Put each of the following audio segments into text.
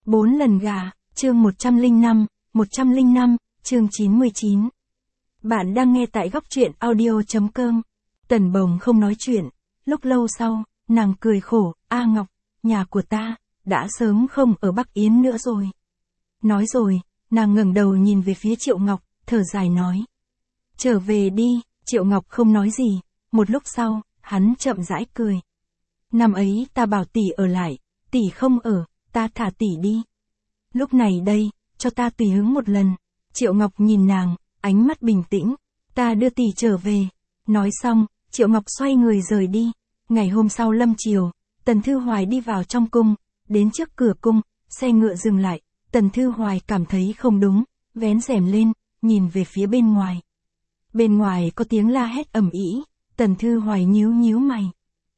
4 lần gà, chương 105, chương 99. Bạn đang nghe tại góc truyện audio.com. Tần Bồng không nói chuyện, lúc lâu sau, nàng cười khổ, A Ngọc, nhà của ta, đã sớm không ở Bắc Yến nữa rồi. Nói rồi, nàng ngẩng đầu nhìn về phía Triệu Ngọc, thở dài nói. Trở về đi, Triệu Ngọc không nói gì, một lúc sau, hắn chậm rãi cười. Năm ấy ta bảo tỷ ở lại, tỷ không ở, ta thả tỷ đi. Lúc này đây, cho ta tùy hứng một lần. Triệu Ngọc nhìn nàng, ánh mắt bình tĩnh, ta đưa tỷ trở về. Nói xong, Triệu Ngọc xoay người rời đi. Ngày hôm sau lâm chiều, Tần Thư Hoài đi vào trong cung, đến trước cửa cung, xe ngựa dừng lại, Tần Thư Hoài cảm thấy không đúng, vén rèm lên, nhìn về phía bên ngoài. Bên ngoài có tiếng la hét ầm ĩ, Tần Thư Hoài nhíu mày.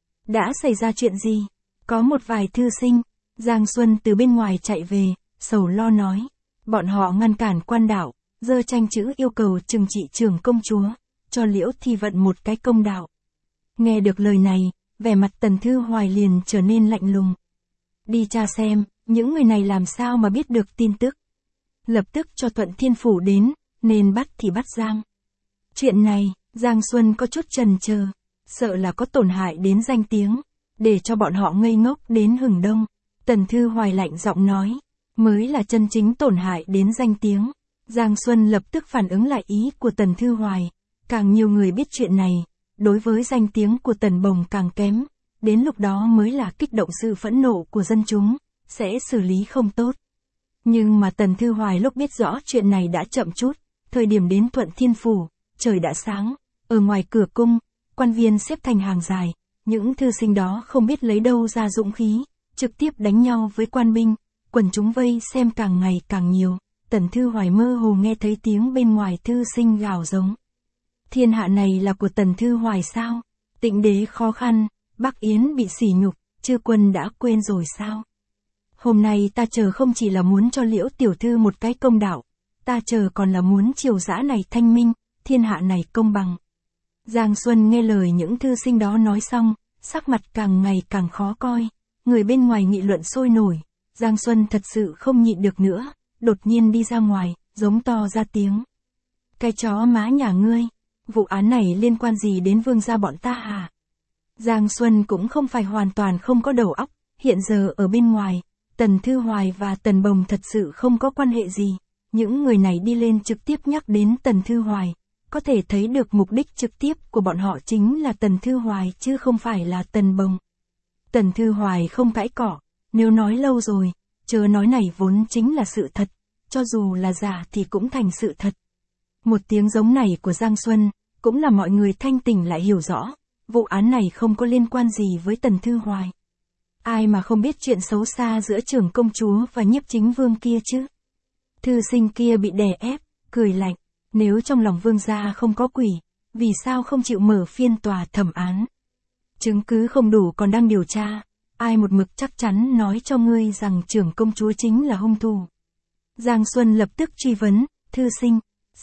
Đã xảy ra chuyện gì? Có một vài thư sinh, Giang Xuân từ bên ngoài chạy về, sầu lo nói. Bọn họ ngăn cản quan đạo, giơ tranh chữ yêu cầu trừng trị trưởng công chúa, cho Liễu Thi Vận một cái công đạo. Nghe được lời này, vẻ mặt Tần Thư Hoài liền trở nên lạnh lùng. Đi tra xem, những người này làm sao mà biết được tin tức. Lập tức cho Thuận Thiên Phủ đến, nên bắt thì bắt giam. Chuyện này, Giang Xuân có chút chần chờ, sợ là có tổn hại đến danh tiếng, để cho bọn họ ngây ngốc đến hừng đông. Tần Thư Hoài lạnh giọng nói, mới là chân chính tổn hại đến danh tiếng. Giang Xuân lập tức phản ứng lại ý của Tần Thư Hoài, càng nhiều người biết chuyện này, đối với danh tiếng của Tần Bồng càng kém, đến lúc đó mới là kích động sự phẫn nộ của dân chúng, sẽ xử lý không tốt. Nhưng mà Tần Thư Hoài lúc biết rõ chuyện này đã chậm chút, thời điểm đến Thuận Thiên Phủ, trời đã sáng, ở ngoài cửa cung, quan viên xếp thành hàng dài, những thư sinh đó không biết lấy đâu ra dũng khí, trực tiếp đánh nhau với quan binh, quần chúng vây xem càng ngày càng nhiều. Tần Thư Hoài mơ hồ nghe thấy tiếng bên ngoài thư sinh gào giống. Thiên hạ này là của Tần Thư Hoài sao? Tịnh đế khó khăn, Bắc Yến bị sỉ nhục, chư quân đã quên rồi sao? Hôm nay ta chờ không chỉ là muốn cho Liễu tiểu thư một cái công đạo, ta chờ còn là muốn triều dã này thanh minh, thiên hạ này công bằng. Giang Xuân nghe lời những thư sinh đó nói xong, sắc mặt càng ngày càng khó coi, người bên ngoài nghị luận sôi nổi, Giang Xuân thật sự không nhịn được nữa, đột nhiên đi ra ngoài, giống to ra tiếng. Cái chó má nhà ngươi, vụ án này liên quan gì đến vương gia bọn ta hả? Giang Xuân cũng không phải hoàn toàn không có đầu óc, hiện giờ ở bên ngoài, Tần Thư Hoài và Tần Bồng thật sự không có quan hệ gì, những người này đi lên trực tiếp nhắc đến Tần Thư Hoài, có thể thấy được mục đích trực tiếp của bọn họ chính là Tần Thư Hoài chứ không phải là Tần Bồng. Tần Thư Hoài không cãi cỏ, nếu nói lâu rồi, chớ nói này vốn chính là sự thật, cho dù là giả thì cũng thành sự thật. Một tiếng giống này của Giang Xuân, cũng là mọi người thanh tỉnh lại hiểu rõ, vụ án này không có liên quan gì với Tần Thư Hoài. Ai mà không biết chuyện xấu xa giữa trưởng công chúa và nhiếp chính vương kia chứ? Thư sinh kia bị đè ép, cười lạnh, nếu trong lòng vương gia không có quỷ, vì sao không chịu mở phiên tòa thẩm án? Chứng cứ không đủ còn đang điều tra, ai một mực chắc chắn nói cho ngươi rằng trưởng công chúa chính là hung thủ. Giang Xuân lập tức truy vấn, thư sinh,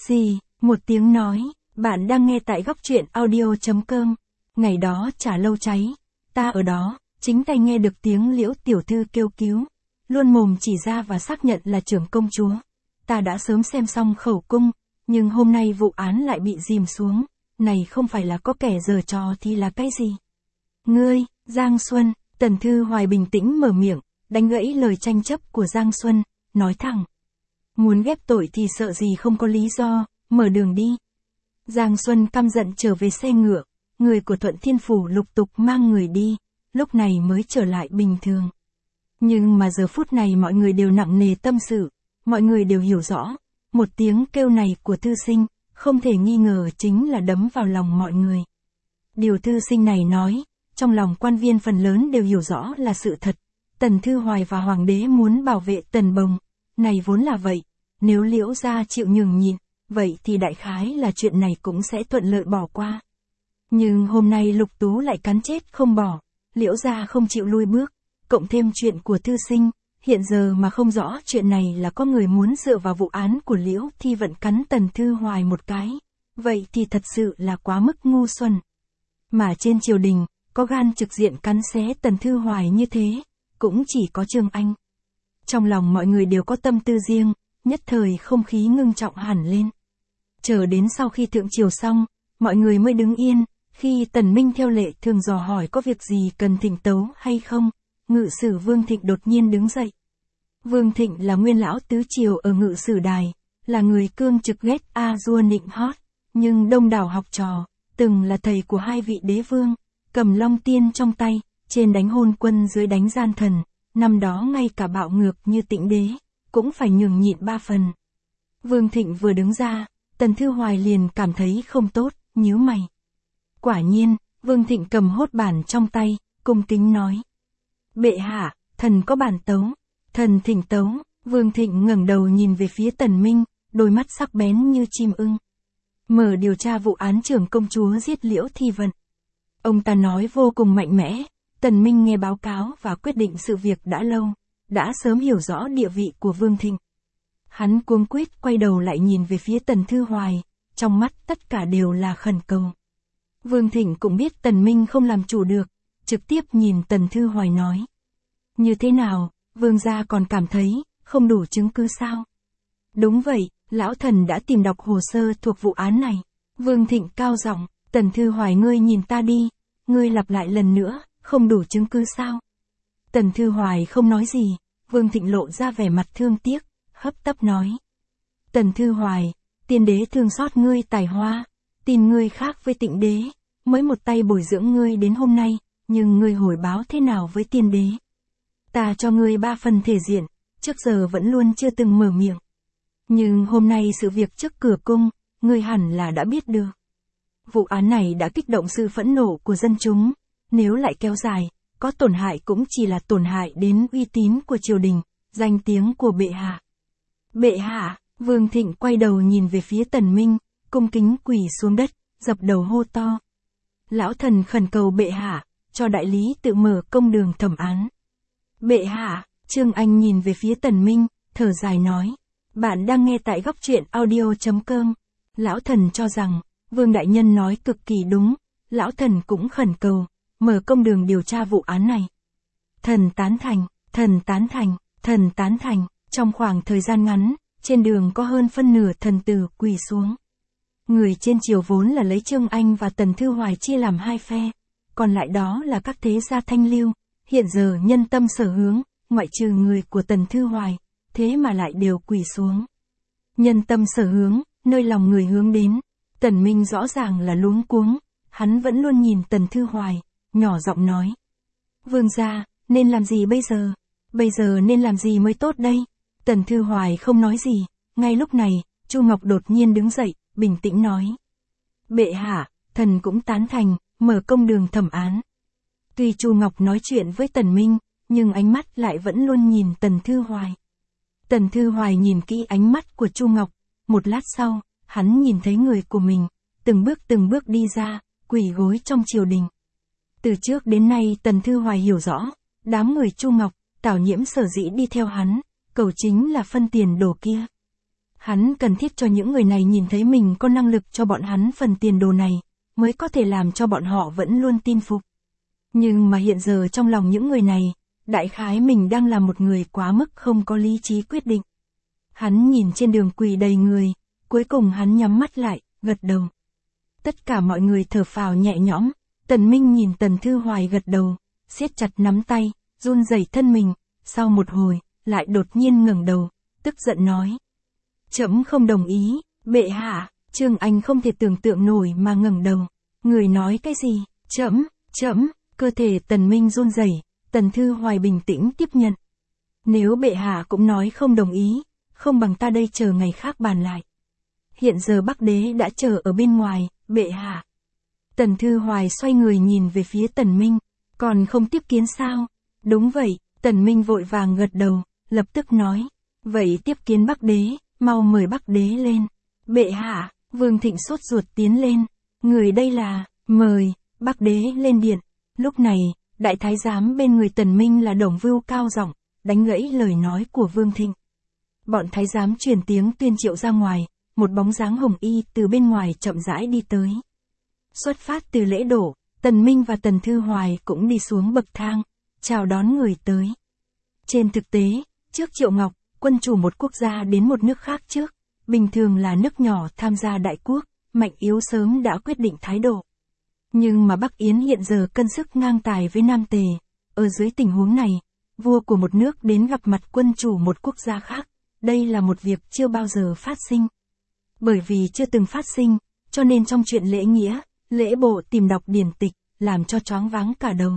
một tiếng nói, bạn đang nghe tại góc truyện audio.com, ngày đó Trà Lâu cháy, ta ở đó, chính tay nghe được tiếng Liễu tiểu thư kêu cứu, luôn mồm chỉ ra và xác nhận là trưởng công chúa. Ta đã sớm xem xong khẩu cung, nhưng hôm nay vụ án lại bị dìm xuống, này không phải là có kẻ giở trò thì là cái gì? Ngươi, Giang Xuân, Tần Thư Hoài bình tĩnh mở miệng, đánh gãy lời tranh chấp của Giang Xuân, nói thẳng. Muốn ghép tội thì sợ gì không có lý do, mở đường đi. Giang Xuân căm giận trở về xe ngựa, người của Thuận Thiên Phủ lục tục mang người đi, lúc này mới trở lại bình thường. Nhưng mà giờ phút này mọi người đều nặng nề tâm sự, mọi người đều hiểu rõ, một tiếng kêu này của thư sinh, không thể nghi ngờ chính là đấm vào lòng mọi người. Điều thư sinh này nói, trong lòng quan viên phần lớn đều hiểu rõ là sự thật, Tần Thư Hoài và Hoàng đế muốn bảo vệ Tần Bồng, này vốn là vậy, nếu Liễu gia chịu nhường nhịn, vậy thì đại khái là chuyện này cũng sẽ thuận lợi bỏ qua. Nhưng hôm nay Lục Tú lại cắn chết không bỏ, Liễu gia không chịu lui bước, cộng thêm chuyện của thư sinh, hiện giờ mà không rõ chuyện này là có người muốn dựa vào vụ án của Liễu Thi Vận cắn Tần Thư Hoài một cái, vậy thì thật sự là quá mức ngu xuẩn. Mà trên triều đình, có gan trực diện cắn xé Tần Thư Hoài như thế, cũng chỉ có Trương Anh. Trong lòng mọi người đều có tâm tư riêng, nhất thời không khí ngưng trọng hẳn lên. Chờ đến sau khi thượng triều xong, mọi người mới đứng yên, khi Tần Minh theo lệ thường dò hỏi có việc gì cần thỉnh tấu hay không, ngự sử Vương Thịnh đột nhiên đứng dậy. Vương Thịnh là nguyên lão tứ triều ở ngự sử đài, là người cương trực ghét a dua nịnh hót, nhưng đông đảo học trò, từng là thầy của hai vị đế vương, cầm long tiên trong tay, trên đánh hôn quân dưới đánh gian thần, năm đó ngay cả bạo ngược như Tịnh đế, cũng phải nhường nhịn 3 phần. Vương Thịnh vừa đứng ra, Tần Thư Hoài liền cảm thấy không tốt, nhíu mày. Quả nhiên, Vương Thịnh cầm hốt bản trong tay, cung kính nói. Bệ hạ, thần có bản tấu, thần thỉnh tấu. Vương Thịnh ngẩng đầu nhìn về phía Tần Minh, đôi mắt sắc bén như chim ưng. Mở điều tra vụ án trưởng công chúa giết Liễu Thi Vận. Ông ta nói vô cùng mạnh mẽ, Tần Minh nghe báo cáo và quyết định sự việc đã lâu, đã sớm hiểu rõ địa vị của Vương Thịnh. Hắn cuống quýt quay đầu lại nhìn về phía Tần Thư Hoài, trong mắt tất cả đều là khẩn cầu. Vương Thịnh cũng biết Tần Minh không làm chủ được, trực tiếp nhìn Tần Thư Hoài nói. Như thế nào, Vương gia còn cảm thấy không đủ chứng cứ sao? Đúng vậy, lão thần đã tìm đọc hồ sơ thuộc vụ án này. Vương Thịnh cao giọng, Tần Thư Hoài ngươi nhìn ta đi, ngươi lặp lại lần nữa, không đủ chứng cứ sao? Tần Thư Hoài không nói gì, Vương Thịnh lộ ra vẻ mặt thương tiếc, hấp tấp nói. Tần Thư Hoài, tiên đế thương xót ngươi tài hoa, tin ngươi khác với Tịnh đế, mới một tay bồi dưỡng ngươi đến hôm nay, nhưng ngươi hồi báo thế nào với tiên đế? Ta cho ngươi 3 phần thể diện, trước giờ vẫn luôn chưa từng mở miệng. Nhưng hôm nay sự việc trước cửa cung, ngươi hẳn là đã biết được. Vụ án này đã kích động sự phẫn nộ của dân chúng, nếu lại kéo dài, có tổn hại cũng chỉ là tổn hại đến uy tín của triều đình, danh tiếng của bệ hạ. Bệ hạ, Vương Thịnh quay đầu nhìn về phía Tần Minh, cung kính quỳ xuống đất, dập đầu hô to. Lão thần khẩn cầu bệ hạ, cho đại lý tự mở công đường thẩm án. Bệ hạ, Trương Anh nhìn về phía Tần Minh, thở dài nói. Bạn đang nghe tại góc truyện audio.com. Lão thần cho rằng, Vương Đại Nhân nói cực kỳ đúng, lão thần cũng khẩn cầu, mở công đường điều tra vụ án này. Thần tán thành, thần tán thành, thần tán thành. Trong khoảng thời gian ngắn, trên đường có hơn phân nửa thần tử quỳ xuống. Người trên triều vốn là lấy Trương Anh và Tần Thư Hoài chia làm 2 phe, còn lại đó là các thế gia thanh lưu, hiện giờ nhân tâm sở hướng, ngoại trừ người của Tần Thư Hoài, thế mà lại đều quỳ xuống. Nhân tâm sở hướng, nơi lòng người hướng đến, Tần Minh rõ ràng là luống cuống, hắn vẫn luôn nhìn Tần Thư Hoài, nhỏ giọng nói. Vương gia, nên làm gì bây giờ? Bây giờ nên làm gì mới tốt đây? Tần Thư Hoài không nói gì, ngay lúc này, Chu Ngọc đột nhiên đứng dậy, bình tĩnh nói. Bệ hạ, thần cũng tán thành, mở công đường thẩm án. Tuy Chu Ngọc nói chuyện với Tần Minh, nhưng ánh mắt lại vẫn luôn nhìn Tần Thư Hoài. Tần Thư Hoài nhìn kỹ ánh mắt của Chu Ngọc, một lát sau, hắn nhìn thấy người của mình, từng bước đi ra, quỳ gối trong triều đình. Từ trước đến nay Tần Thư Hoài hiểu rõ, đám người Chu Ngọc, Tào Nhiễm sở dĩ đi theo hắn, cầu chính là phân tiền đồ kia. Hắn cần thiết cho những người này nhìn thấy mình có năng lực cho bọn hắn phần tiền đồ này, mới có thể làm cho bọn họ vẫn luôn tin phục. Nhưng mà hiện giờ trong lòng những người này, đại khái mình đang là một người quá mức không có lý trí quyết định. Hắn nhìn trên đường quỳ đầy người, cuối cùng hắn nhắm mắt lại, gật đầu. Tất cả mọi người thở phào nhẹ nhõm, Tần Minh nhìn Tần Thư Hoài gật đầu, siết chặt nắm tay, run rẩy thân mình, sau một hồi, lại đột nhiên ngẩng đầu, tức giận nói. Trẫm không đồng ý, bệ hạ. Trương Anh không thể tưởng tượng nổi mà ngẩng đầu. Người nói cái gì? Trẫm, cơ thể Tần Minh run rẩy, Tần Thư Hoài bình tĩnh tiếp nhận. Nếu bệ hạ cũng nói không đồng ý, không bằng ta đây chờ ngày khác bàn lại. Hiện giờ Bắc Đế đã chờ ở bên ngoài, bệ hạ. Tần Thư Hoài xoay người nhìn về phía Tần Minh, còn không tiếp kiến sao? Đúng vậy, Tần Minh vội vàng gật đầu, lập tức nói. Vậy tiếp kiến Bắc Đế, mau mời Bắc Đế lên. Bệ hạ, Vương Thịnh sốt ruột tiến lên. Người đây là, mời, Bắc Đế lên điện. Lúc này, đại thái giám bên người Tần Minh là Đồng Vưu cao giọng, đánh gãy lời nói của Vương Thịnh. Bọn thái giám truyền tiếng tuyên triệu ra ngoài, một bóng dáng hồng y từ bên ngoài chậm rãi đi tới. Xuất phát từ lễ đổ, Tần Minh và Tần Thư Hoài cũng đi xuống bậc thang, chào đón người tới. Trên thực tế, Trước Triệu Ngọc, quân chủ một quốc gia đến một nước khác trước, bình thường là nước nhỏ tham gia đại quốc, mạnh yếu sớm đã quyết định thái độ. Nhưng mà Bắc Yến hiện giờ cân sức ngang tài với Nam Tề, ở dưới tình huống này, vua của một nước đến gặp mặt quân chủ một quốc gia khác, đây là một việc chưa bao giờ phát sinh. Bởi vì chưa từng phát sinh, cho nên trong chuyện lễ nghĩa, lễ bộ tìm đọc điển tịch, làm cho choáng váng cả đầu.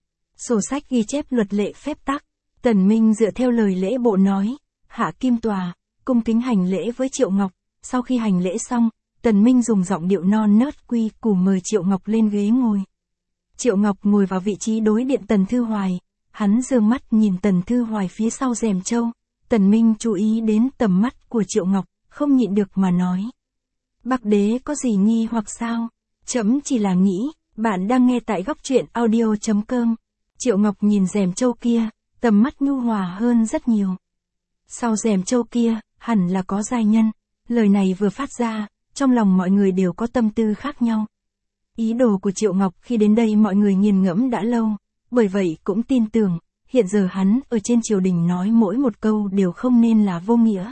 Sổ sách ghi chép luật lệ phép tắc, Tần Minh dựa theo lời lễ bộ nói, hạ kim tòa, cung kính hành lễ với Triệu Ngọc, sau khi hành lễ xong, Tần Minh dùng giọng điệu non nớt quy củ mời Triệu Ngọc lên ghế ngồi. Triệu Ngọc ngồi vào vị trí đối diện Tần Thư Hoài, hắn dương mắt nhìn Tần Thư Hoài phía sau rèm châu, Tần Minh chú ý đến tầm mắt của Triệu Ngọc, không nhịn được mà nói. Bác đế có gì nghi hoặc sao? Trẫm chỉ là nghĩ, bạn đang nghe tại góc truyện audio.com. Triệu Ngọc nhìn rèm châu kia, tầm mắt nhu hòa hơn rất nhiều. Sau rèm châu kia, hẳn là có giai nhân. Lời này vừa phát ra, trong lòng mọi người đều có tâm tư khác nhau. Ý đồ của Triệu Ngọc khi đến đây mọi người nghiền ngẫm đã lâu, bởi vậy cũng tin tưởng, hiện giờ hắn ở trên triều đình nói mỗi một câu đều không nên là vô nghĩa.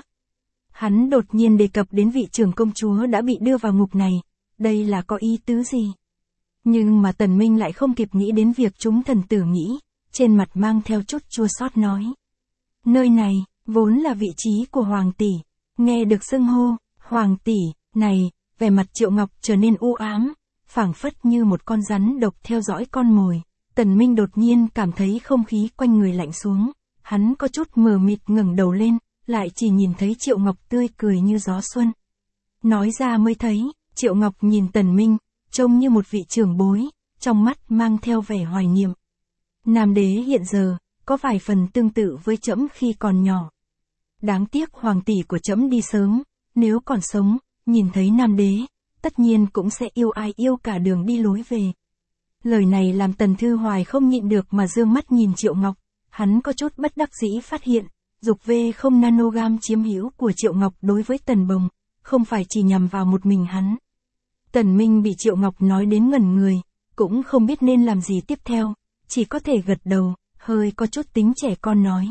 Hắn đột nhiên đề cập đến vị trưởng công chúa đã bị đưa vào ngục này, đây là có ý tứ gì? Nhưng mà Tần Minh lại không kịp nghĩ đến việc chúng thần tử nghĩ, trên mặt mang theo chút chua xót nói. Nơi này, vốn là vị trí của Hoàng tỷ, nghe được xưng hô, Hoàng tỷ, này, vẻ mặt Triệu Ngọc trở nên u ám, phảng phất như một con rắn độc theo dõi con mồi. Tần Minh đột nhiên cảm thấy không khí quanh người lạnh xuống, hắn có chút mờ mịt ngẩng đầu lên, lại chỉ nhìn thấy Triệu Ngọc tươi cười như gió xuân. Nói ra mới thấy, Triệu Ngọc nhìn Tần Minh, trông như một vị trưởng bối, trong mắt mang theo vẻ hoài niệm. Nam đế hiện giờ, có vài phần tương tự với trẫm khi còn nhỏ. Đáng tiếc hoàng tỷ của trẫm đi sớm, nếu còn sống, nhìn thấy nam đế, tất nhiên cũng sẽ yêu ai yêu cả đường đi lối về. Lời này làm Tần Thư Hoài không nhịn được mà dương mắt nhìn Triệu Ngọc, hắn có chút bất đắc dĩ phát hiện, dục V0 nanogam chiếm hữu của Triệu Ngọc đối với Tần Bồng, không phải chỉ nhằm vào một mình hắn. Tần Minh bị Triệu Ngọc nói đến ngẩn người, cũng không biết nên làm gì tiếp theo, chỉ có thể gật đầu, hơi có chút tính trẻ con nói.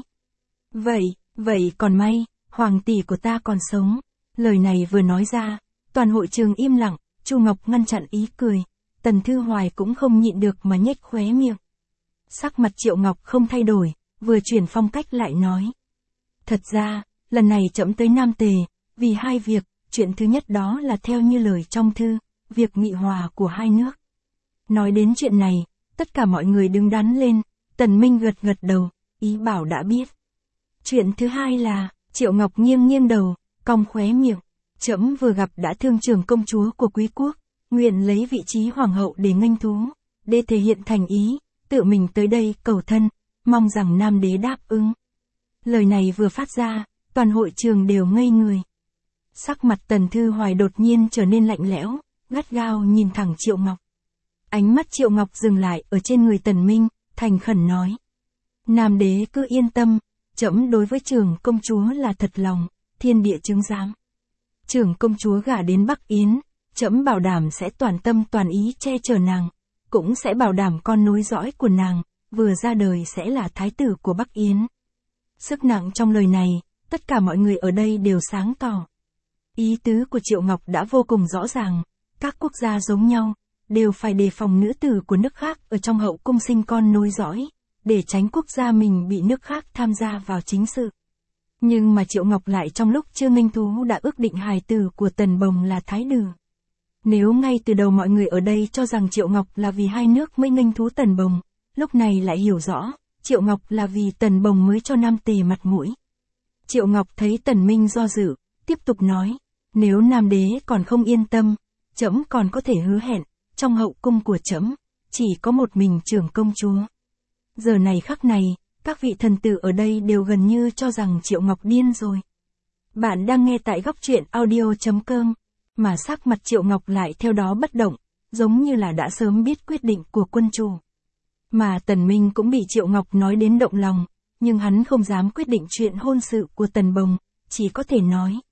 Vậy còn may, hoàng tỷ của ta còn sống. Lời này vừa nói ra, toàn hội trường im lặng, Chu Ngọc ngăn chặn ý cười, Tần Thư Hoài cũng không nhịn được mà nhếch khóe miệng. Sắc mặt Triệu Ngọc không thay đổi, vừa chuyển phong cách lại nói. Thật ra, lần này trẫm tới Nam Tề, vì hai việc, chuyện thứ nhất đó là theo như lời trong thư, việc nghị hòa của hai nước. Nói đến chuyện này, tất cả mọi người đứng đắn lên, Tần Minh gật đầu, ý bảo đã biết. Chuyện thứ hai là, Triệu Ngọc nghiêng đầu, cong khóe miệng, trẫm vừa gặp đã thương trưởng công chúa của quý quốc, nguyện lấy vị trí hoàng hậu để nghênh thú, để thể hiện thành ý, tự mình tới đây cầu thân, mong rằng nam đế đáp ứng. Lời này vừa phát ra, toàn hội trường đều ngây người. Sắc mặt Tần Thư Hoài đột nhiên trở nên lạnh lẽo, gắt gao nhìn thẳng Triệu Ngọc. Ánh mắt Triệu Ngọc dừng lại ở trên người Tần Minh, thành khẩn nói. Nam đế cứ yên tâm, trẫm đối với trưởng công chúa là thật lòng, thiên địa chứng giám. Trưởng công chúa gả đến Bắc Yến, trẫm bảo đảm sẽ toàn tâm toàn ý che chở nàng, cũng sẽ bảo đảm con nối dõi của nàng, vừa ra đời sẽ là thái tử của Bắc Yến. Sức nặng trong lời này, tất cả mọi người ở đây đều sáng tỏ. Ý tứ của Triệu Ngọc đã vô cùng rõ ràng, các quốc gia giống nhau, đều phải đề phòng nữ tử của nước khác ở trong hậu cung sinh con nối dõi, để tránh quốc gia mình bị nước khác tham gia vào chính sự. Nhưng mà Triệu Ngọc lại trong lúc chưa nghênh thú đã ước định hài tử của Tần Bồng là thái tử. Nếu ngay từ đầu mọi người ở đây cho rằng Triệu Ngọc là vì hai nước mới nghênh thú Tần Bồng, lúc này lại hiểu rõ, Triệu Ngọc là vì Tần Bồng mới cho Nam Tề mặt mũi. Triệu Ngọc thấy Tần Minh do dự, tiếp tục nói, nếu Nam đế còn không yên tâm, trẫm còn có thể hứa hẹn, trong hậu cung của trẫm chỉ có một mình trưởng công chúa. Giờ này khắc này, các vị thần tử ở đây đều gần như cho rằng Triệu Ngọc điên rồi. Bạn đang nghe tại góc truyện audio.com, mà sắc mặt Triệu Ngọc lại theo đó bất động, giống như là đã sớm biết quyết định của quân chủ. Mà Tần Minh cũng bị Triệu Ngọc nói đến động lòng, nhưng hắn không dám quyết định chuyện hôn sự của Tần Bồng, chỉ có thể nói.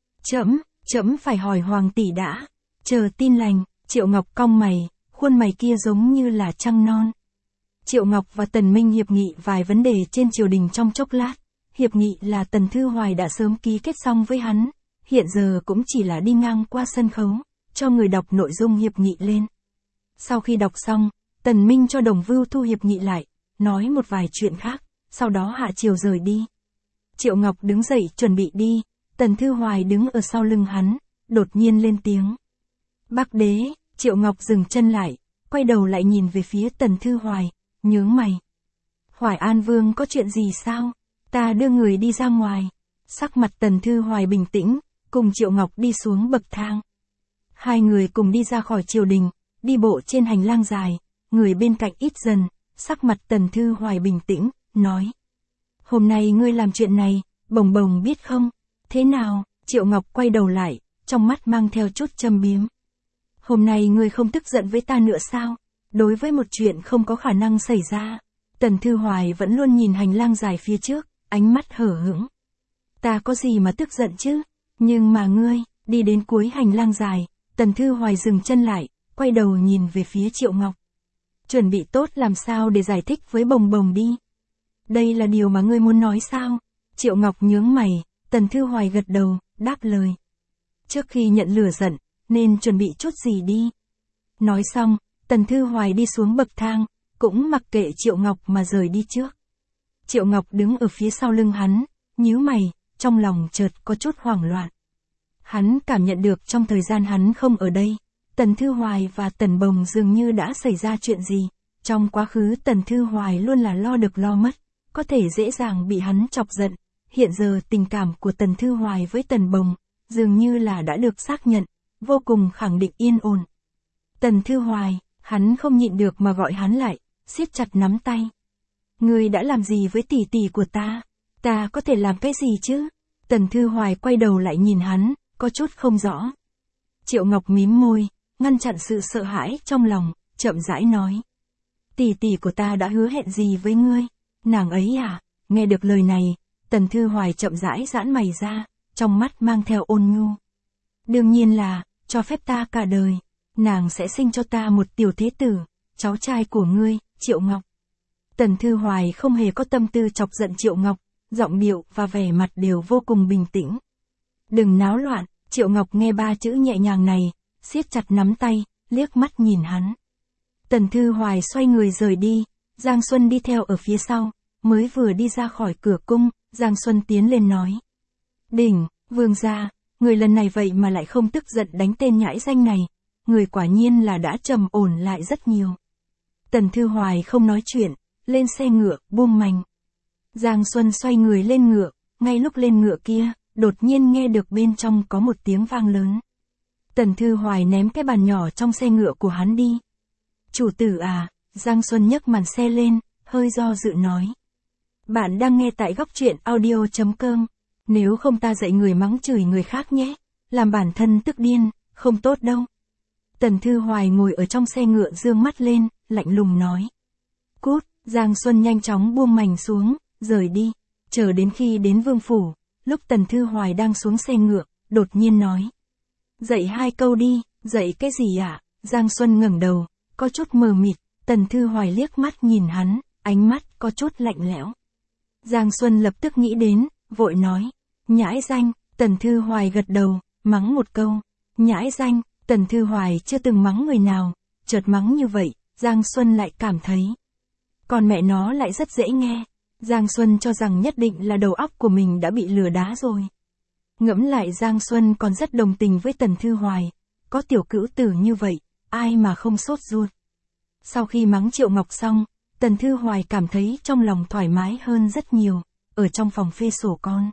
Trẫm phải hỏi hoàng tỷ đã, chờ tin lành. Triệu Ngọc cong mày, khuôn mày kia giống như là trăng non. Triệu Ngọc và Tần Minh hiệp nghị vài vấn đề trên triều đình trong chốc lát, hiệp nghị là Tần Thư Hoài đã sớm ký kết xong với hắn, hiện giờ cũng chỉ là đi ngang qua sân khấu, cho người đọc nội dung hiệp nghị lên. Sau khi đọc xong, Tần Minh cho Đồng Vưu thu hiệp nghị lại, nói một vài chuyện khác, sau đó hạ chiều rời đi. Triệu Ngọc đứng dậy chuẩn bị đi, Tần Thư Hoài đứng ở sau lưng hắn, đột nhiên lên tiếng. Bác đế, Triệu Ngọc dừng chân lại, quay đầu lại nhìn về phía Tần Thư Hoài, nhướng mày. Hoài An Vương có chuyện gì sao? Ta đưa người đi ra ngoài. Sắc mặt Tần Thư Hoài bình tĩnh, cùng Triệu Ngọc đi xuống bậc thang. Hai người cùng đi ra khỏi triều đình, đi bộ trên hành lang dài, người bên cạnh ít dần, sắc mặt Tần Thư Hoài bình tĩnh, nói. Hôm nay ngươi làm chuyện này, Bồng Bồng biết không? Thế nào? Triệu Ngọc quay đầu lại, trong mắt mang theo chút châm biếm. Hôm nay ngươi không tức giận với ta nữa sao? Đối với một chuyện không có khả năng xảy ra. Tần Thư Hoài vẫn luôn nhìn hành lang dài phía trước, ánh mắt hở hững. Ta có gì mà tức giận chứ? Nhưng mà ngươi, đi đến cuối hành lang dài, Tần Thư Hoài dừng chân lại, quay đầu nhìn về phía Triệu Ngọc. Chuẩn bị tốt làm sao để giải thích với Bồng Bồng đi. Đây là điều mà ngươi muốn nói sao? Triệu Ngọc nhướng mày, Tần Thư Hoài gật đầu, đáp lời. Trước khi nhận lửa giận, nên chuẩn bị chút gì đi. Nói xong, Tần Thư Hoài đi xuống bậc thang, cũng mặc kệ Triệu Ngọc mà rời đi trước. Triệu Ngọc đứng ở phía sau lưng hắn, nhíu mày, trong lòng chợt có chút hoảng loạn. Hắn cảm nhận được trong thời gian hắn không ở đây, Tần Thư Hoài và Tần Bồng dường như đã xảy ra chuyện gì. Trong quá khứ Tần Thư Hoài luôn là lo được lo mất, có thể dễ dàng bị hắn chọc giận. Hiện giờ tình cảm của Tần Thư Hoài với Tần Bồng, dường như là đã được xác nhận, vô cùng khẳng định yên ổn. Tần Thư Hoài, hắn không nhịn được mà gọi hắn lại, siết chặt nắm tay. Ngươi đã làm gì với tỷ tỷ của ta? Ta có thể làm cái gì chứ? Tần Thư Hoài quay đầu lại nhìn hắn, có chút không rõ. Triệu Ngọc mím môi, ngăn chặn sự sợ hãi trong lòng, chậm rãi nói. Tỷ tỷ của ta đã hứa hẹn gì với ngươi? Nàng ấy à? Nghe được lời này, Tần Thư Hoài chậm rãi giãn mày ra, trong mắt mang theo ôn nhu. Đương nhiên là, cho phép ta cả đời, nàng sẽ sinh cho ta một tiểu thế tử, cháu trai của ngươi, Triệu Ngọc. Tần Thư Hoài không hề có tâm tư chọc giận Triệu Ngọc, giọng điệu và vẻ mặt đều vô cùng bình tĩnh. Đừng náo loạn, Triệu Ngọc nghe ba chữ nhẹ nhàng này, siết chặt nắm tay, liếc mắt nhìn hắn. Tần Thư Hoài xoay người rời đi, Giang Xuân đi theo ở phía sau, mới vừa đi ra khỏi cửa cung, Giang Xuân tiến lên nói. Đỉnh, vương gia, người lần này vậy mà lại không tức giận đánh tên nhãi danh này, người quả nhiên là đã trầm ổn lại rất nhiều. Tần Thư Hoài không nói chuyện, lên xe ngựa, buông mành. Giang Xuân xoay người lên ngựa, ngay lúc lên ngựa kia, đột nhiên nghe được bên trong có một tiếng vang lớn. Tần Thư Hoài ném cái bàn nhỏ trong xe ngựa của hắn đi. Chủ tử à, Giang Xuân nhấc màn xe lên, hơi do dự nói. Bạn đang nghe tại Góc Truyện Audio.com, nếu không ta dạy người mắng chửi người khác nhé, làm bản thân tức điên, không tốt đâu. Tần Thư Hoài ngồi ở trong xe ngựa dương mắt lên, lạnh lùng nói. Cút, Giang Xuân nhanh chóng buông mành xuống, rời đi, chờ đến khi đến vương phủ, lúc Tần Thư Hoài đang xuống xe ngựa, đột nhiên nói. Dạy hai câu đi, dạy cái gì ạ? Giang Xuân ngẩng đầu, có chút mờ mịt, Tần Thư Hoài liếc mắt nhìn hắn, ánh mắt có chút lạnh lẽo. Giang Xuân lập tức nghĩ đến, vội nói. Nhãi danh, Tần Thư Hoài gật đầu, mắng một câu. Nhãi danh, Tần Thư Hoài chưa từng mắng người nào, chợt mắng như vậy, Giang Xuân lại cảm thấy. Còn mẹ nó lại rất dễ nghe. Giang Xuân cho rằng nhất định là đầu óc của mình đã bị lừa đá rồi. Ngẫm lại Giang Xuân còn rất đồng tình với Tần Thư Hoài, có tiểu cữu tử như vậy, ai mà không sốt ruột. Sau khi mắng Triệu Ngọc xong, Tần Thư Hoài cảm thấy trong lòng thoải mái hơn rất nhiều, ở trong phòng phê sổ con.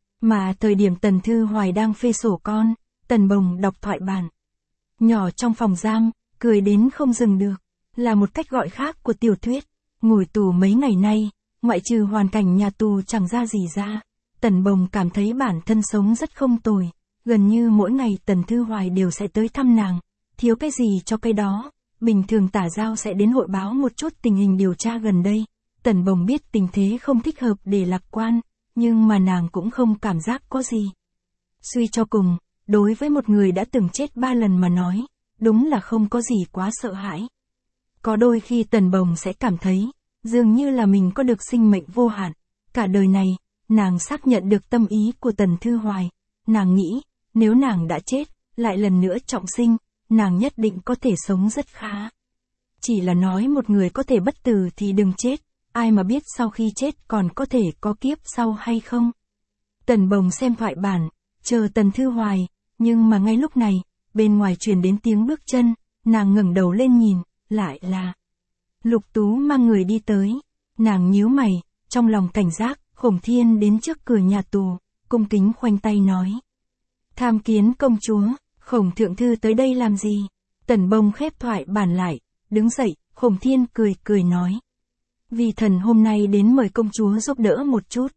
Mà thời điểm Tần Thư Hoài đang phê sổ con, Tần Bồng đọc thoại bản. Nhỏ trong phòng giam, cười đến không dừng được, là một cách gọi khác của tiểu thuyết. Ngồi tù mấy ngày nay, ngoại trừ hoàn cảnh nhà tù chẳng ra gì ra, Tần Bồng cảm thấy bản thân sống rất không tồi, gần như mỗi ngày Tần Thư Hoài đều sẽ tới thăm nàng, thiếu cái gì cho cái đó, bình thường Tả Giao sẽ đến hội báo một chút tình hình điều tra gần đây. Tần Bồng biết tình thế không thích hợp để lạc quan, nhưng mà nàng cũng không cảm giác có gì. Suy cho cùng, đối với một người đã từng chết 3 lần mà nói, đúng là không có gì quá sợ hãi. Có đôi khi Tần Bồng sẽ cảm thấy, dường như là mình có được sinh mệnh vô hạn, cả đời này, nàng xác nhận được tâm ý của Tần Thư Hoài, nàng nghĩ, nếu nàng đã chết, lại lần nữa trọng sinh, nàng nhất định có thể sống rất khá. Chỉ là nói một người có thể bất tử thì đừng chết, ai mà biết sau khi chết còn có thể có kiếp sau hay không. Tần Bồng xem thoại bản, chờ Tần Thư Hoài, nhưng mà ngay lúc này, bên ngoài truyền đến tiếng bước chân, nàng ngẩng đầu lên nhìn, lại là Lục Tú mang người đi tới. Nàng nhíu mày, trong lòng cảnh giác, Khổng Thiên đến trước cửa nhà tù, cung kính khoanh tay nói. Tham kiến công chúa, Khổng thượng thư tới đây làm gì? Tần Bồng khép thoại bản lại, đứng dậy, Khổng Thiên cười nói. Vì thần hôm nay đến mời công chúa giúp đỡ một chút.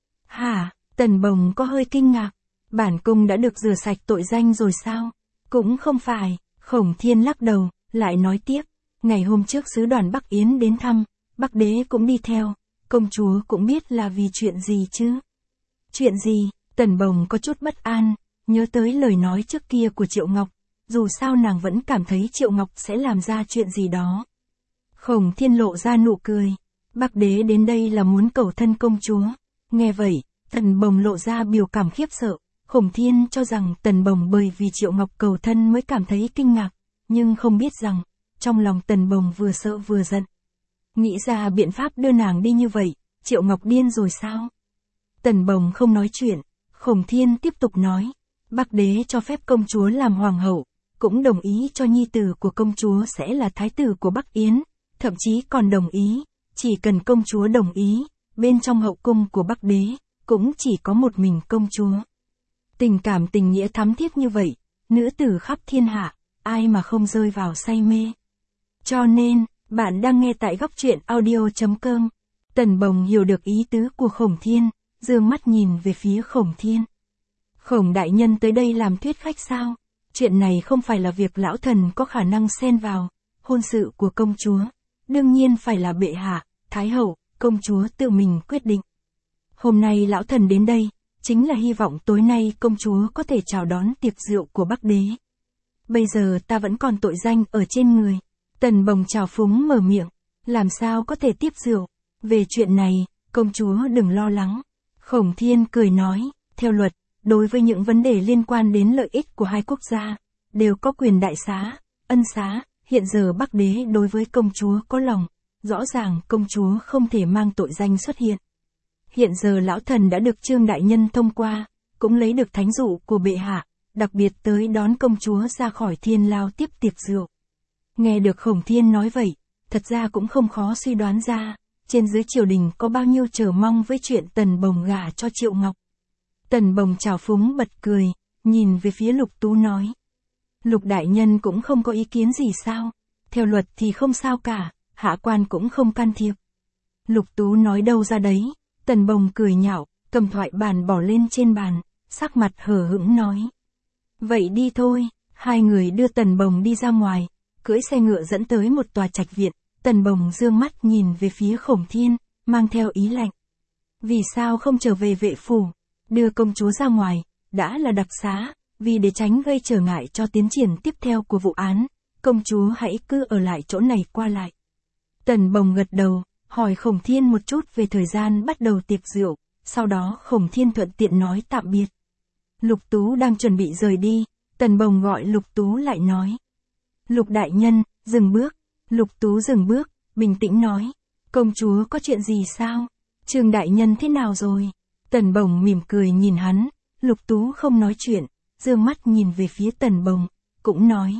Hả? Tần Bồng có hơi kinh ngạc. Bản cung đã được rửa sạch tội danh rồi sao? Cũng không phải, Khổng Thiên lắc đầu, lại nói tiếp. Ngày hôm trước sứ đoàn Bắc Yến đến thăm, Bắc đế cũng đi theo, công chúa cũng biết là vì chuyện gì chứ? Chuyện gì? Tần Bồng có chút bất an, nhớ tới lời nói trước kia của Triệu Ngọc, dù sao nàng vẫn cảm thấy Triệu Ngọc sẽ làm ra chuyện gì đó. Khổng Thiên lộ ra nụ cười, Bắc đế đến đây là muốn cầu thân công chúa. Nghe vậy, Tần Bồng lộ ra biểu cảm khiếp sợ, Khổng Thiên cho rằng Tần Bồng bởi vì Triệu Ngọc cầu thân mới cảm thấy kinh ngạc, nhưng không biết rằng, trong lòng Tần Bồng vừa sợ vừa giận. Nghĩ ra biện pháp đưa nàng đi như vậy, Triệu Ngọc điên rồi sao? Tần Bồng không nói chuyện, Khổng Thiên tiếp tục nói, Bắc đế cho phép công chúa làm hoàng hậu, cũng đồng ý cho nhi tử của công chúa sẽ là thái tử của Bắc Yến, thậm chí còn đồng ý, chỉ cần công chúa đồng ý, bên trong hậu cung của Bắc đế, cũng chỉ có một mình công chúa. Tình cảm tình nghĩa thắm thiết như vậy, nữ tử khắp thiên hạ, ai mà không rơi vào say mê. Cho nên, bạn đang nghe tại góc truyện audio.com. Tần Bồng hiểu được ý tứ của Khổng Thiên, dương mắt nhìn về phía Khổng Thiên. Khổng đại nhân tới đây làm thuyết khách sao? Chuyện này không phải là việc lão thần có khả năng xen vào, hôn sự của công chúa. Đương nhiên phải là bệ hạ, thái hậu, công chúa tự mình quyết định. Hôm nay lão thần đến đây, chính là hy vọng tối nay công chúa có thể chào đón tiệc rượu của Bắc đế. Bây giờ ta vẫn còn tội danh ở trên người. Tần Bồng trào phúng mở miệng, làm sao có thể tiếp rượu? Về chuyện này, công chúa đừng lo lắng. Khổng Thiên cười nói, theo luật, đối với những vấn đề liên quan đến lợi ích của hai quốc gia, đều có quyền đại xá, ân xá, hiện giờ Bắc đế đối với công chúa có lòng, rõ ràng công chúa không thể mang tội danh xuất hiện. Hiện giờ lão thần đã được Trương đại nhân thông qua, cũng lấy được thánh dụ của bệ hạ, đặc biệt tới đón công chúa ra khỏi thiên lao tiếp tiệc rượu. Nghe được Khổng Thiên nói vậy, thật ra cũng không khó suy đoán ra, trên dưới triều đình có bao nhiêu chờ mong với chuyện Tần Bồng gả cho Triệu Ngọc. Tần Bồng trào phúng bật cười, nhìn về phía Lục Tú nói. Lục đại nhân cũng không có ý kiến gì sao? Theo luật thì không sao cả, hạ quan cũng không can thiệp. Lục Tú nói đâu ra đấy, Tần Bồng cười nhạo, cầm thoại bản bỏ lên trên bàn, sắc mặt hờ hững nói. Vậy đi thôi, hai người đưa Tần Bồng đi ra ngoài, cưỡi xe ngựa dẫn tới một tòa trạch viện, Tần Bồng dương mắt nhìn về phía Khổng Thiên, mang theo ý lạnh. Vì sao không trở về vệ phủ, đưa công chúa ra ngoài, đã là đặc xá, vì để tránh gây trở ngại cho tiến triển tiếp theo của vụ án, công chúa hãy cứ ở lại chỗ này qua lại. Tần Bồng gật đầu, hỏi Khổng Thiên một chút về thời gian bắt đầu tiệc rượu, sau đó Khổng Thiên thuận tiện nói tạm biệt. Lục Tú đang chuẩn bị rời đi, Tần Bồng gọi Lục Tú lại nói. Lục đại nhân, dừng bước. Lục Tú dừng bước, bình tĩnh nói. Công chúa có chuyện gì sao? Trương đại nhân thế nào rồi? Tần Bồng mỉm cười nhìn hắn, Lục Tú không nói chuyện, dương mắt nhìn về phía Tần Bồng, cũng nói.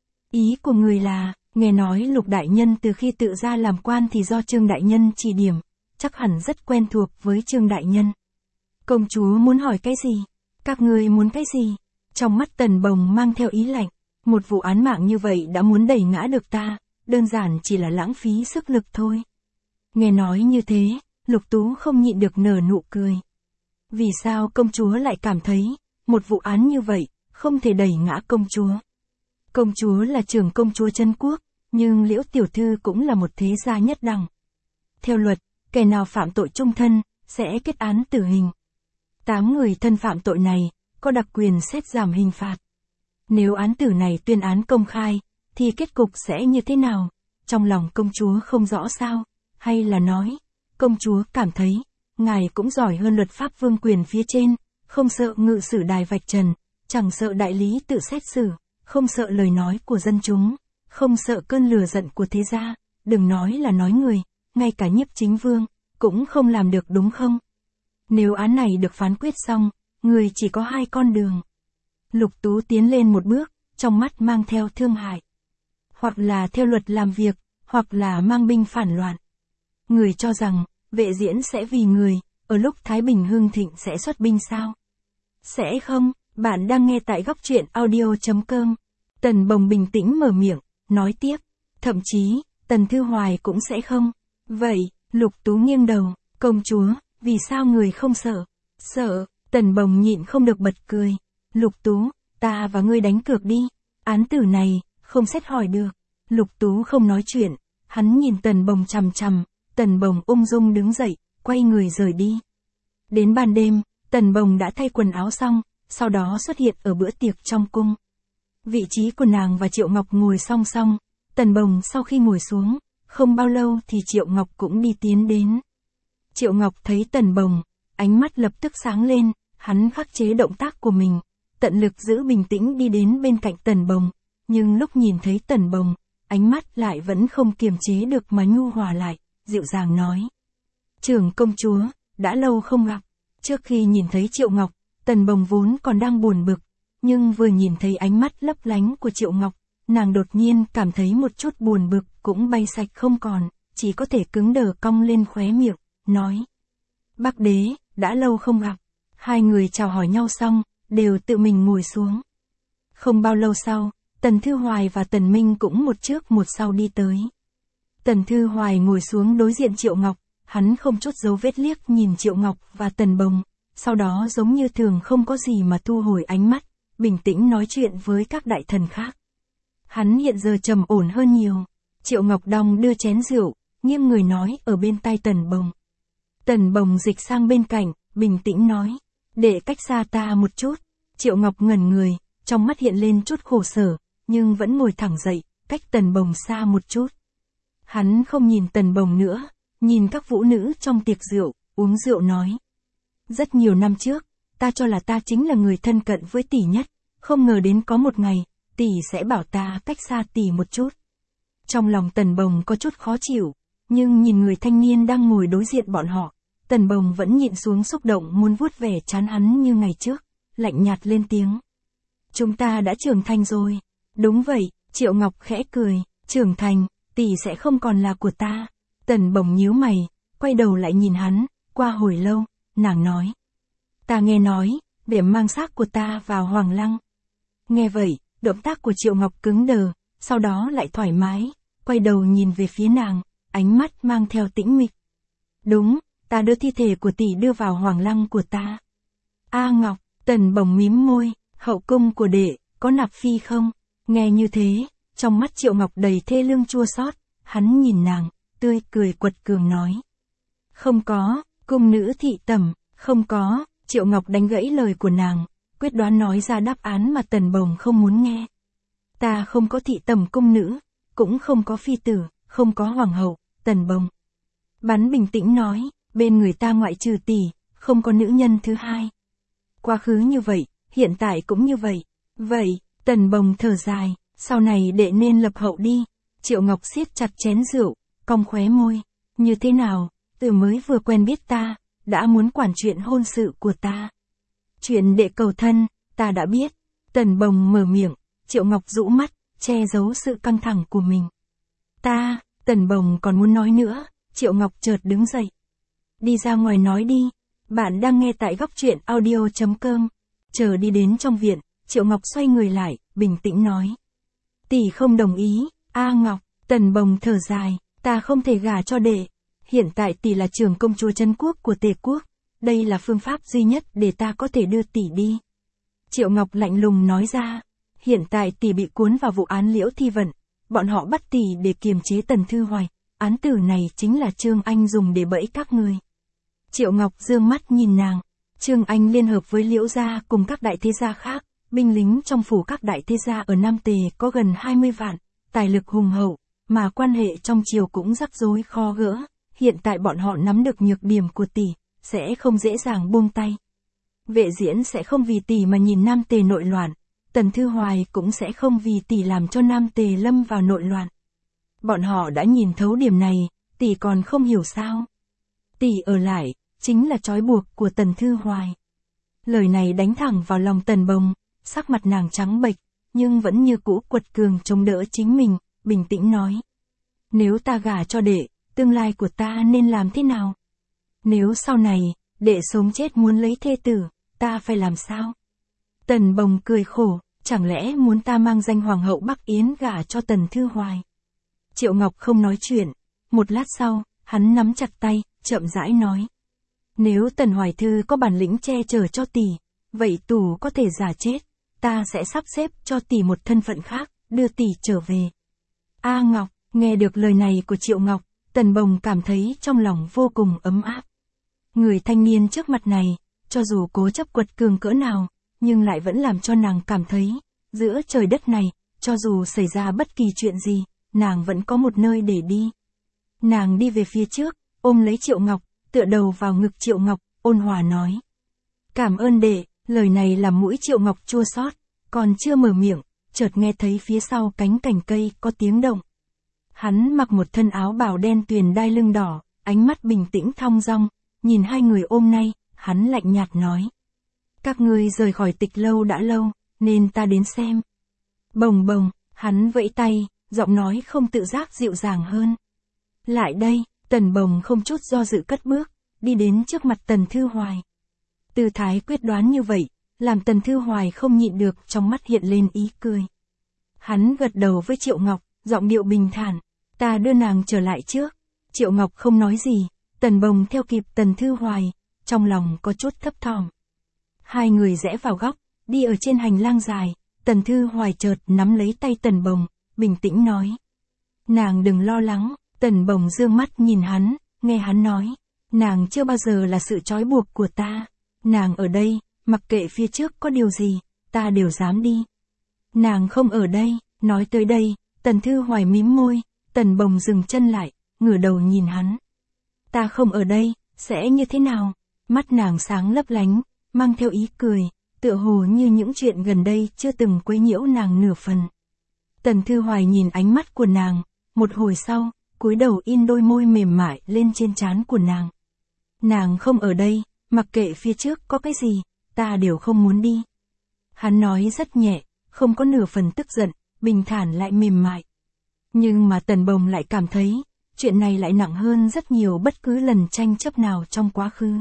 Ý của người là, nghe nói Lục đại nhân từ khi tự ra làm quan thì do Trương đại nhân chỉ điểm, chắc hẳn rất quen thuộc với Trương đại nhân. Công chúa muốn hỏi cái gì? Các ngươi muốn cái gì? Trong mắt Tần Bồng mang theo ý lạnh, một vụ án mạng như vậy đã muốn đẩy ngã được ta, đơn giản chỉ là lãng phí sức lực thôi. Nghe nói như thế, Lục Tú không nhịn được nở nụ cười. Vì sao công chúa lại cảm thấy, một vụ án như vậy, không thể đẩy ngã công chúa? Công chúa là trưởng công chúa Trân Quốc, nhưng Liễu tiểu thư cũng là một thế gia nhất đẳng. Theo luật, kẻ nào phạm tội trung thân, sẽ kết án tử hình. 8 người thân phạm tội này, có đặc quyền xét giảm hình phạt. Nếu án tử này tuyên án công khai, thì kết cục sẽ như thế nào? Trong lòng công chúa không rõ sao? Hay là nói, công chúa cảm thấy, ngài cũng giỏi hơn luật pháp vương quyền phía trên, không sợ ngự sử đài vạch trần, chẳng sợ đại lý tự xét xử, không sợ lời nói của dân chúng, không sợ cơn lửa giận của thế gia, đừng nói là nói người, ngay cả Nhiếp Chính Vương, cũng không làm được đúng không? Nếu án này được phán quyết xong, người chỉ có hai con đường. Lục Tú tiến lên một bước, trong mắt mang theo thương hại. Hoặc là theo luật làm việc, hoặc là mang binh phản loạn. Người cho rằng, Vệ Diễn sẽ vì người, ở lúc Thái Bình hưng thịnh sẽ xuất binh sao? Sẽ không, bạn đang nghe tại góc truyện audio.com. Tần Bồng bình tĩnh mở miệng, nói tiếp. Thậm chí, Tần Thư Hoài cũng sẽ không. Vậy, Lục Tú nghiêng đầu, công chúa, vì sao người không sợ? Sợ, Tần Bồng nhịn không được bật cười. Lục Tú, ta và ngươi đánh cược đi. Án tử này, không xét hỏi được. Lục Tú không nói chuyện, hắn nhìn Tần Bồng chằm chằm, Tần Bồng ung dung đứng dậy, quay người rời đi. Đến ban đêm, Tần Bồng đã thay quần áo xong, sau đó xuất hiện ở bữa tiệc trong cung. Vị trí của nàng và Triệu Ngọc ngồi song song, Tần Bồng sau khi ngồi xuống, không bao lâu thì Triệu Ngọc cũng đi tiến đến. Triệu Ngọc thấy Tần Bồng, ánh mắt lập tức sáng lên, hắn khắc chế động tác của mình, tận lực giữ bình tĩnh đi đến bên cạnh Tần Bồng, nhưng lúc nhìn thấy Tần Bồng, ánh mắt lại vẫn không kiềm chế được mà nhu hòa lại, dịu dàng nói. Trưởng công chúa, đã lâu không gặp. Trước khi nhìn thấy Triệu Ngọc, Tần Bồng vốn còn đang buồn bực, nhưng vừa nhìn thấy ánh mắt lấp lánh của Triệu Ngọc, nàng đột nhiên cảm thấy một chút buồn bực cũng bay sạch không còn, chỉ có thể cứng đờ cong lên khóe miệng, nói. Bác đế, đã lâu không gặp. Hai người chào hỏi nhau xong, đều tự mình ngồi xuống. Không bao lâu sau, Tần Thư Hoài và Tần Minh cũng một trước một sau đi tới. Tần Thư Hoài ngồi xuống đối diện Triệu Ngọc, hắn không chút dấu vết liếc nhìn Triệu Ngọc và Tần Bồng, sau đó giống như thường không có gì mà thu hồi ánh mắt, bình tĩnh nói chuyện với các đại thần khác. Hắn hiện giờ trầm ổn hơn nhiều. Triệu Ngọc đong đưa chén rượu, nghiêng người nói ở bên tai Tần Bồng. Tần Bồng dịch sang bên cạnh, bình tĩnh nói, để cách xa ta một chút. Triệu Ngọc ngẩn người, trong mắt hiện lên chút khổ sở, nhưng vẫn ngồi thẳng dậy, cách Tần Bồng xa một chút. Hắn không nhìn Tần Bồng nữa, nhìn các vũ nữ trong tiệc rượu, uống rượu nói. Rất nhiều năm trước, ta cho là ta chính là người thân cận với tỷ nhất, không ngờ đến có một ngày, tỷ sẽ bảo ta cách xa tỷ một chút. Trong lòng Tần Bồng có chút khó chịu, nhưng nhìn người thanh niên đang ngồi đối diện bọn họ, Tần Bồng vẫn nhịn xuống xúc động muốn vuốt vẻ trán hắn như ngày trước, lạnh nhạt lên tiếng. Chúng ta đã trưởng thành rồi. Đúng vậy, Triệu Ngọc khẽ cười, trưởng thành, tỷ sẽ không còn là của ta. Tần Bồng nhíu mày, quay đầu lại nhìn hắn, qua hồi lâu, nàng nói. Ta nghe nói, điểm mang xác của ta vào Hoàng Lăng. Nghe vậy, động tác của Triệu Ngọc cứng đờ, sau đó lại thoải mái, quay đầu nhìn về phía nàng, ánh mắt mang theo tĩnh mịch. Đúng, ta đưa thi thể của tỷ đưa vào Hoàng Lăng của ta. A Ngọc, Tần Bồng mím môi, hậu cung của đệ, có nạp phi không? Nghe như thế, trong mắt Triệu Ngọc đầy thê lương chua xót, hắn nhìn nàng, tươi cười quật cường nói. Không có, cung nữ thị tẩm, không có, Triệu Ngọc đánh gãy lời của nàng, quyết đoán nói ra đáp án mà Tần Bồng không muốn nghe. Ta không có thị tẩm cung nữ, cũng không có phi tử, không có hoàng hậu, Tần Bồng. Bắn bình tĩnh nói, bên người ta ngoại trừ tỷ, không có nữ nhân thứ hai. Quá khứ như vậy, hiện tại cũng như vậy. Vậy, Tần Bồng thở dài, sau này đệ nên lập hậu đi. Triệu Ngọc siết chặt chén rượu, cong khóe môi. Như thế nào, từ mới vừa quen biết ta, đã muốn quản chuyện hôn sự của ta. Chuyện đệ cầu thân, ta đã biết. Tần Bồng mở miệng, Triệu Ngọc rũ mắt, che giấu sự căng thẳng của mình. Ta, Tần Bồng còn muốn nói nữa, Triệu Ngọc chợt đứng dậy. Đi ra ngoài nói đi, bạn đang nghe tại góc truyện audio.com. Chờ đi đến trong viện, Triệu Ngọc xoay người lại, bình tĩnh nói. Tỷ không đồng ý, A Ngọc, Tần Bồng thở dài, ta không thể gả cho đệ. Hiện tại tỷ là trưởng công chúa Trấn Quốc của Tề Quốc, đây là phương pháp duy nhất để ta có thể đưa tỷ đi. Triệu Ngọc lạnh lùng nói ra, hiện tại tỷ bị cuốn vào vụ án Liễu Thi Vận, bọn họ bắt tỷ để kiềm chế Tần Thư Hoài, án tử này chính là Trương Anh dùng để bẫy các người. Triệu Ngọc dương mắt nhìn nàng, Trương Anh liên hợp với Liễu gia cùng các đại thế gia khác, binh lính trong phủ các đại thế gia ở Nam Tề có gần 20 vạn, tài lực hùng hậu, mà quan hệ trong triều cũng rắc rối khó gỡ, hiện tại bọn họ nắm được nhược điểm của tỷ, sẽ không dễ dàng buông tay. Vệ Diễn sẽ không vì tỷ mà nhìn Nam Tề nội loạn, Tần Thư Hoài cũng sẽ không vì tỷ làm cho Nam Tề lâm vào nội loạn. Bọn họ đã nhìn thấu điểm này, tỷ còn không hiểu sao? Tỷ ở lại, chính là trói buộc của Tần Thư Hoài. Lời này đánh thẳng vào lòng Tần Bồng, sắc mặt nàng trắng bệch, nhưng vẫn như cũ quật cường chống đỡ chính mình, bình tĩnh nói. Nếu ta gả cho đệ, tương lai của ta nên làm thế nào? Nếu sau này, đệ sống chết muốn lấy thê tử, ta phải làm sao? Tần Bồng cười khổ, chẳng lẽ muốn ta mang danh Hoàng hậu Bắc Yến gả cho Tần Thư Hoài? Triệu Ngọc không nói chuyện, một lát sau, hắn nắm chặt tay, chậm rãi nói. Nếu Tần Hoài Thư có bản lĩnh che chở cho tỷ, vậy tù có thể giả chết, ta sẽ sắp xếp cho tỷ một thân phận khác, đưa tỷ trở về. A Ngọc, nghe được lời này của Triệu Ngọc, Tần Bồng cảm thấy trong lòng vô cùng ấm áp. Người thanh niên trước mặt này, cho dù cố chấp quật cường cỡ nào, nhưng lại vẫn làm cho nàng cảm thấy, giữa trời đất này, cho dù xảy ra bất kỳ chuyện gì, nàng vẫn có một nơi để đi. Nàng đi về phía trước, ôm lấy Triệu Ngọc, tựa đầu vào ngực Triệu Ngọc, ôn hòa nói. Cảm ơn đệ, lời này làm mũi Triệu Ngọc chua xót, còn chưa mở miệng, chợt nghe thấy phía sau cánh cành cây có tiếng động. Hắn mặc một thân áo bào đen tuyền đai lưng đỏ, ánh mắt bình tĩnh thong dong, nhìn hai người ôm nay, hắn lạnh nhạt nói. Các ngươi rời khỏi Tịch Lâu đã lâu, nên ta đến xem. Bồng bồng, hắn vẫy tay, giọng nói không tự giác dịu dàng hơn. Lại đây, Tần Bồng không chút do dự cất bước, đi đến trước mặt Tần Thư Hoài. Tư thái quyết đoán như vậy, làm Tần Thư Hoài không nhịn được trong mắt hiện lên ý cười. Hắn gật đầu với Triệu Ngọc, giọng điệu bình thản, ta đưa nàng trở lại trước. Triệu Ngọc không nói gì, Tần Bồng theo kịp Tần Thư Hoài, trong lòng có chút thấp thỏm. Hai người rẽ vào góc, đi ở trên hành lang dài, Tần Thư Hoài chợt nắm lấy tay Tần Bồng, bình tĩnh nói. Nàng đừng lo lắng, Tần Bồng dương mắt nhìn hắn, nghe hắn nói. Nàng chưa bao giờ là sự trói buộc của ta. Nàng ở đây, mặc kệ phía trước có điều gì, ta đều dám đi. Nàng không ở đây, nói tới đây, Tần Thư Hoài mím môi, Tần Bồng dừng chân lại, ngửa đầu nhìn hắn. Ta không ở đây, sẽ như thế nào? Mắt nàng sáng lấp lánh, mang theo ý cười, tựa hồ như những chuyện gần đây chưa từng quấy nhiễu nàng nửa phần. Tần Thư Hoài nhìn ánh mắt của nàng, một hồi sau, cúi đầu in đôi môi mềm mại lên trên trán của nàng. Nàng không ở đây, mặc kệ phía trước có cái gì, ta đều không muốn đi. Hắn nói rất nhẹ, không có nửa phần tức giận, bình thản lại mềm mại. Nhưng mà Tần Bồng lại cảm thấy, chuyện này lại nặng hơn rất nhiều bất cứ lần tranh chấp nào trong quá khứ.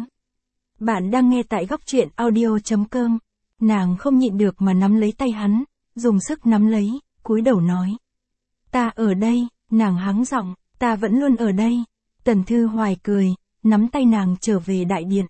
Bạn đang nghe tại góc truyện audio.com. Nàng không nhịn được mà nắm lấy tay hắn, dùng sức nắm lấy, cúi đầu nói. Ta ở đây, nàng hắng giọng, ta vẫn luôn ở đây. Tần Thư Hoài cười, nắm tay nàng trở về đại điện.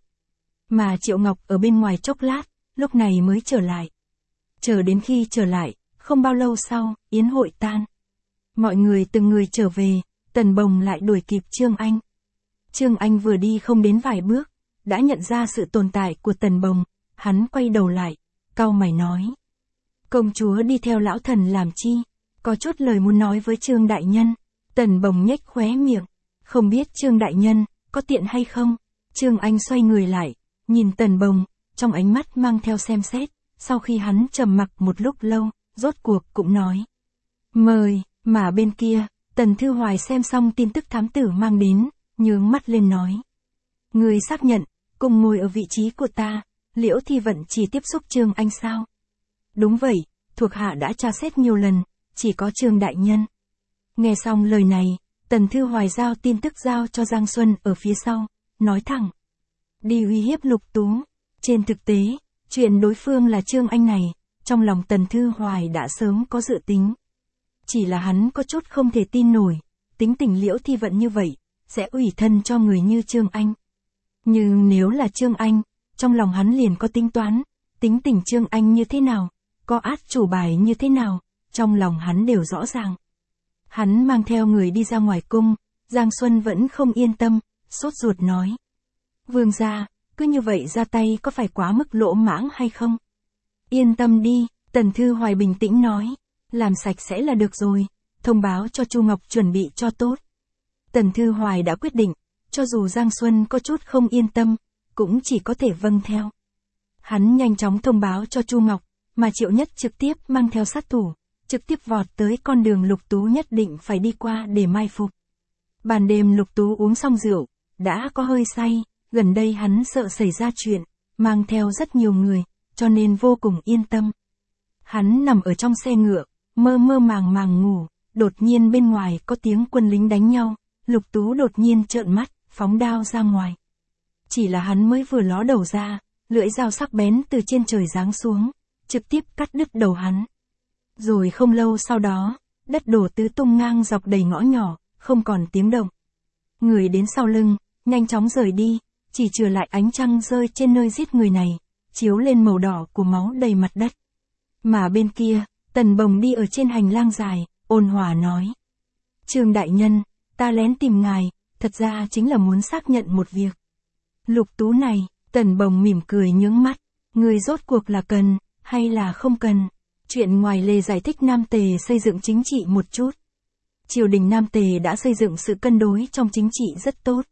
Mà Triệu Ngọc ở bên ngoài chốc lát, lúc này mới trở lại. Chờ đến khi trở lại, không bao lâu sau, yến hội tan. Mọi người từng người trở về, Tần Bồng lại đuổi kịp Trương Anh. Trương Anh vừa đi không đến vài bước, đã nhận ra sự tồn tại của Tần Bồng, hắn quay đầu lại, cau mày nói. Công chúa đi theo lão thần làm chi? Có chút lời muốn nói với Trương Đại Nhân. Tần Bồng nhếch khóe miệng, không biết Trương Đại Nhân, có tiện hay không? Trương Anh xoay người lại, nhìn Tần Bồng, trong ánh mắt mang theo xem xét, sau khi hắn trầm mặc một lúc lâu, rốt cuộc cũng nói. Mời, mà bên kia, Tần Thư Hoài xem xong tin tức thám tử mang đến, nhướng mắt lên nói. Người xác nhận, cùng ngồi ở vị trí của ta, Liễu Thi Vận chỉ tiếp xúc Trương Anh sao? Đúng vậy, thuộc hạ đã tra xét nhiều lần, chỉ có Trương Đại Nhân. Nghe xong lời này, Tần Thư Hoài giao tin tức giao cho Giang Xuân ở phía sau, nói thẳng. Đi uy hiếp Lục Tú. Trên thực tế, chuyện đối phương là Trương Anh này, trong lòng Tần Thư Hoài đã sớm có dự tính. Chỉ là hắn có chút không thể tin nổi, tính tình Liễu Thi Vận như vậy, sẽ ủy thân cho người như Trương Anh. Nhưng nếu là Trương Anh, trong lòng hắn liền có tính toán, tính tình Trương Anh như thế nào, có át chủ bài như thế nào, trong lòng hắn đều rõ ràng. Hắn mang theo người đi ra ngoài cung, Giang Xuân vẫn không yên tâm, sốt ruột nói. Vương gia, cứ như vậy ra tay có phải quá mức lỗ mãng hay không? Yên tâm đi, Tần Thư Hoài bình tĩnh nói, làm sạch sẽ là được rồi, thông báo cho Chu Ngọc chuẩn bị cho tốt. Tần Thư Hoài đã quyết định, cho dù Giang Xuân có chút không yên tâm, cũng chỉ có thể vâng theo. Hắn nhanh chóng thông báo cho Chu Ngọc, mà Triệu Nhất trực tiếp mang theo sát thủ, trực tiếp vọt tới con đường Lục Tú nhất định phải đi qua để mai phục. Ban đêm Lục Tú uống xong rượu, đã có hơi say, gần đây hắn sợ xảy ra chuyện, mang theo rất nhiều người, cho nên vô cùng yên tâm. Hắn nằm ở trong xe ngựa, mơ mơ màng màng ngủ, đột nhiên bên ngoài có tiếng quân lính đánh nhau, Lục Tú đột nhiên trợn mắt, phóng đao ra ngoài. Chỉ là hắn mới vừa ló đầu ra, lưỡi dao sắc bén từ trên trời giáng xuống, trực tiếp cắt đứt đầu hắn. Rồi không lâu sau đó, đất đổ tứ tung ngang dọc đầy ngõ nhỏ, không còn tiếng động. Người đến sau lưng, nhanh chóng rời đi, chỉ trừ lại ánh trăng rơi trên nơi giết người này, chiếu lên màu đỏ của máu đầy mặt đất. Mà bên kia, Tần Bồng đi ở trên hành lang dài, ôn hòa nói. Trương đại nhân, ta lén tìm ngài, thật ra chính là muốn xác nhận một việc. Lục Tú này, Tần Bồng mỉm cười nhướng mắt, người rốt cuộc là cần, hay là không cần. Chuyện ngoài lề giải thích Nam Tề xây dựng chính trị một chút. Triều đình Nam Tề đã xây dựng sự cân đối trong chính trị rất tốt.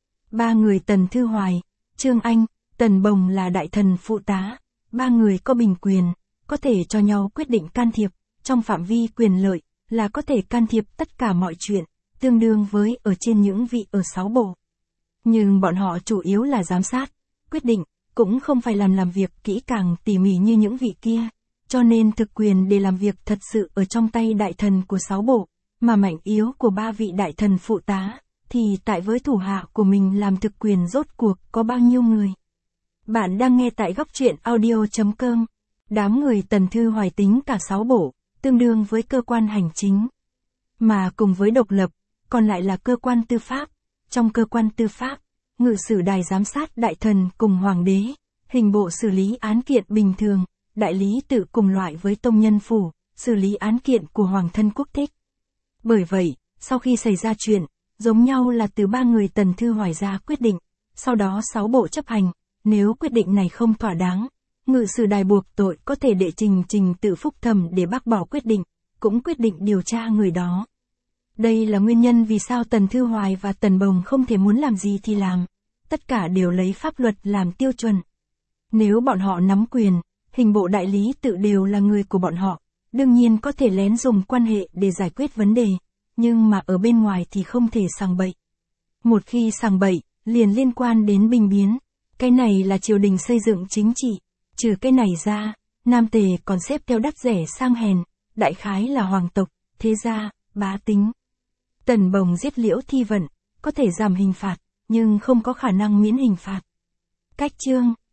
Ba người Tần Thư Hoài, Trương Anh, Tần Bồng là đại thần phụ tá, ba người có bình quyền, có thể cho nhau quyết định can thiệp, trong phạm vi quyền lợi, là có thể can thiệp tất cả mọi chuyện, tương đương với ở trên những vị ở 6 bộ. Nhưng bọn họ chủ yếu là giám sát, quyết định, cũng không phải làm việc kỹ càng tỉ mỉ như những vị kia, cho nên thực quyền để làm việc thật sự ở trong tay đại thần của 6 bộ, mà mạnh yếu của ba vị đại thần phụ tá, thì tại với thủ hạ của mình làm thực quyền rốt cuộc có bao nhiêu người. Bạn đang nghe tại góc truyện audio.com. Đám người Tần Thư Hoài tính cả 6 bộ, tương đương với cơ quan hành chính. Mà cùng với độc lập, còn lại là cơ quan tư pháp. Trong cơ quan tư pháp, ngự sử đài giám sát đại thần cùng hoàng đế, hình bộ xử lý án kiện bình thường, đại lý tự cùng loại với tông nhân phủ, xử lý án kiện của hoàng thân quốc thích. Bởi vậy, sau khi xảy ra chuyện, giống nhau là từ ba người Tần Thư Hoài ra quyết định, sau đó 6 bộ chấp hành, nếu quyết định này không thỏa đáng, ngự sử đài buộc tội có thể đệ trình tự phúc thẩm để bác bỏ quyết định, cũng quyết định điều tra người đó. Đây là nguyên nhân vì sao Tần Thư Hoài và Tần Bồng không thể muốn làm gì thì làm, tất cả đều lấy pháp luật làm tiêu chuẩn. Nếu bọn họ nắm quyền, hình bộ đại lý tự đều là người của bọn họ, đương nhiên có thể lén dùng quan hệ để giải quyết vấn đề, nhưng mà ở bên ngoài thì không thể sằng bậy. Một khi sằng bậy, liền liên quan đến binh biến, cái này là triều đình xây dựng chính trị, trừ cái này ra, Nam Tề còn xếp theo đắt rẻ sang hèn, đại khái là hoàng tộc, thế gia, bá tính. Tần Bồng giết Liễu Thi Vận, có thể giảm hình phạt, nhưng không có khả năng miễn hình phạt. Cách chương